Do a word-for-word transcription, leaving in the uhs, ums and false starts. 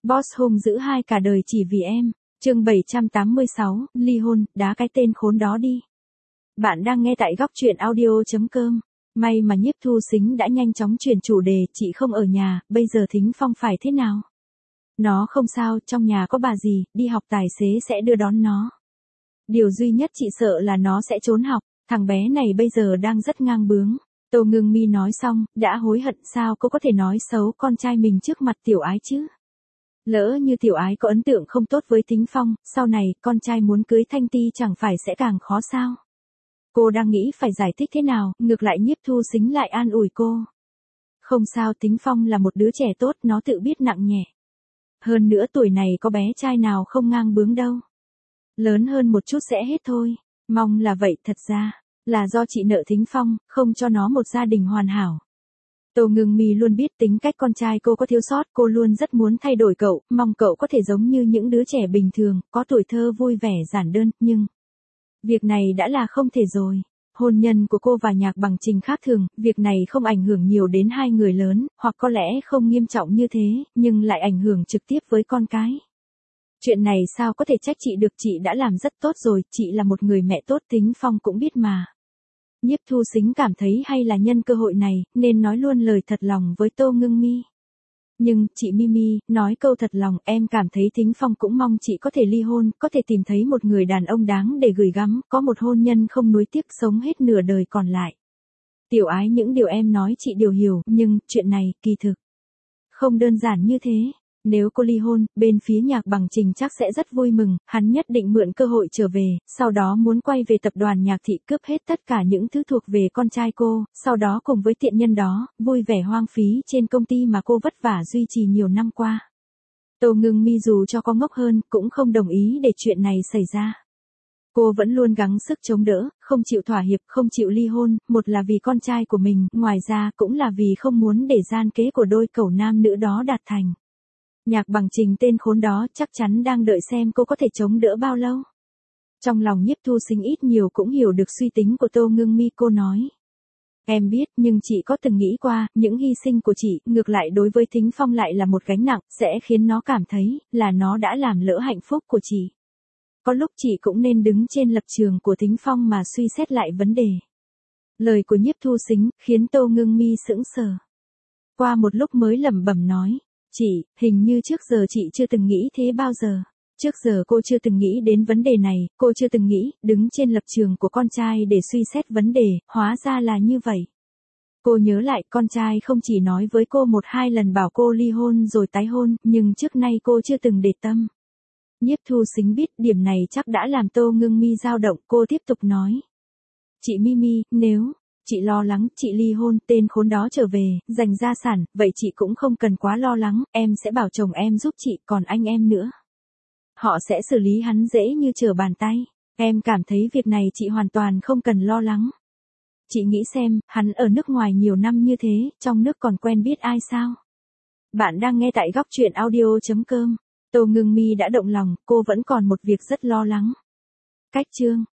Boss hung dữ hai cả đời chỉ vì em. Chương bảy trăm tám mươi sáu, ly hôn, đá cái tên khốn đó đi. Bạn đang nghe tại góc truyện audio chấm com. May mà Nhiếp Thu Sính đã nhanh chóng chuyển chủ đề, chị không ở nhà, bây giờ Thính Phong phải thế nào? Nó không sao, trong nhà có bà dì, đi học tài xế sẽ đưa đón nó. Điều duy nhất chị sợ là nó sẽ trốn học, thằng bé này bây giờ đang rất ngang bướng. Tô Ngưng Mi nói xong, đã hối hận sao cô có thể nói xấu con trai mình trước mặt Tiểu Ái chứ? Lỡ như Tiểu Ái có ấn tượng không tốt với Thính Phong, sau này con trai muốn cưới Thanh Ti chẳng phải sẽ càng khó sao? Cô đang nghĩ phải giải thích thế nào, ngược lại Nhiếp Thu Sính lại an ủi cô. Không sao, Thính Phong là một đứa trẻ tốt, nó tự biết nặng nhẹ. Hơn nữa tuổi này có bé trai nào không ngang bướng đâu. Lớn hơn một chút sẽ hết thôi. Mong là vậy, thật ra là do chị nợ Thính Phong, không cho nó một gia đình hoàn hảo. Tô Ngưng Mi luôn biết tính cách con trai cô có thiếu sót, cô luôn rất muốn thay đổi cậu, mong cậu có thể giống như những đứa trẻ bình thường, có tuổi thơ vui vẻ giản đơn, nhưng việc này đã là không thể rồi. Hôn nhân của cô và Nhạc Bằng Trình khác thường, việc này không ảnh hưởng nhiều đến hai người lớn, hoặc có lẽ không nghiêm trọng như thế, nhưng lại ảnh hưởng trực tiếp với con cái. Chuyện này sao có thể trách chị được, chị đã làm rất tốt rồi, chị là một người mẹ tốt, Thính Phong cũng biết mà. Nhiếp Thu Sính cảm thấy hay là nhân cơ hội này, nên nói luôn lời thật lòng với Tô Ngưng Mi. Nhưng, chị Mimi, nói câu thật lòng, em cảm thấy Thính Phong cũng mong chị có thể ly hôn, có thể tìm thấy một người đàn ông đáng để gửi gắm, có một hôn nhân không nuối tiếc sống hết nửa đời còn lại. Tiểu Ái, những điều em nói chị đều hiểu, nhưng, chuyện này, kỳ thực không đơn giản như thế. Nếu cô ly hôn, bên phía Nhạc Bằng Trình chắc sẽ rất vui mừng, hắn nhất định mượn cơ hội trở về, sau đó muốn quay về tập đoàn Nhạc Thị cướp hết tất cả những thứ thuộc về con trai cô, sau đó cùng với tiện nhân đó, vui vẻ hoang phí trên công ty mà cô vất vả duy trì nhiều năm qua. Tô Ngưng Mi dù cho có ngốc hơn, cũng không đồng ý để chuyện này xảy ra. Cô vẫn luôn gắng sức chống đỡ, không chịu thỏa hiệp, không chịu ly hôn, một là vì con trai của mình, ngoài ra cũng là vì không muốn để gian kế của đôi cẩu nam nữ đó đạt thành. Nhạc Bằng Trình tên khốn đó chắc chắn đang đợi xem cô có thể chống đỡ bao lâu. Trong lòng Nhiếp Thu Sính ít nhiều cũng hiểu được suy tính của Tô Ngưng Mi, cô nói. Em biết, nhưng chị có từng nghĩ qua, những hy sinh của chị, ngược lại đối với Thính Phong lại là một gánh nặng, sẽ khiến nó cảm thấy, là nó đã làm lỡ hạnh phúc của chị. Có lúc chị cũng nên đứng trên lập trường của Thính Phong mà suy xét lại vấn đề. Lời của Nhiếp Thu Sính, khiến Tô Ngưng Mi sững sờ. Qua một lúc mới lẩm bẩm nói. Chị, hình như trước giờ chị chưa từng nghĩ thế bao giờ. Trước giờ cô chưa từng nghĩ đến vấn đề này, cô chưa từng nghĩ, đứng trên lập trường của con trai để suy xét vấn đề, hóa ra là như vậy. Cô nhớ lại, con trai không chỉ nói với cô một hai lần bảo cô ly hôn rồi tái hôn, nhưng trước nay cô chưa từng để tâm. Nhiếp Thu Sính biết điểm này chắc đã làm Tô Ngưng Mi dao động, cô tiếp tục nói. Chị Mimi, nếu chị lo lắng, chị ly hôn, tên khốn đó trở về, giành gia sản, vậy chị cũng không cần quá lo lắng, em sẽ bảo chồng em giúp chị, còn anh em nữa. Họ sẽ xử lý hắn dễ như trở bàn tay. Em cảm thấy việc này chị hoàn toàn không cần lo lắng. Chị nghĩ xem, hắn ở nước ngoài nhiều năm như thế, trong nước còn quen biết ai sao? Bạn đang nghe tại góc truyện audio chấm com. Tô Ngưng Mi đã động lòng, cô vẫn còn một việc rất lo lắng. Cách chương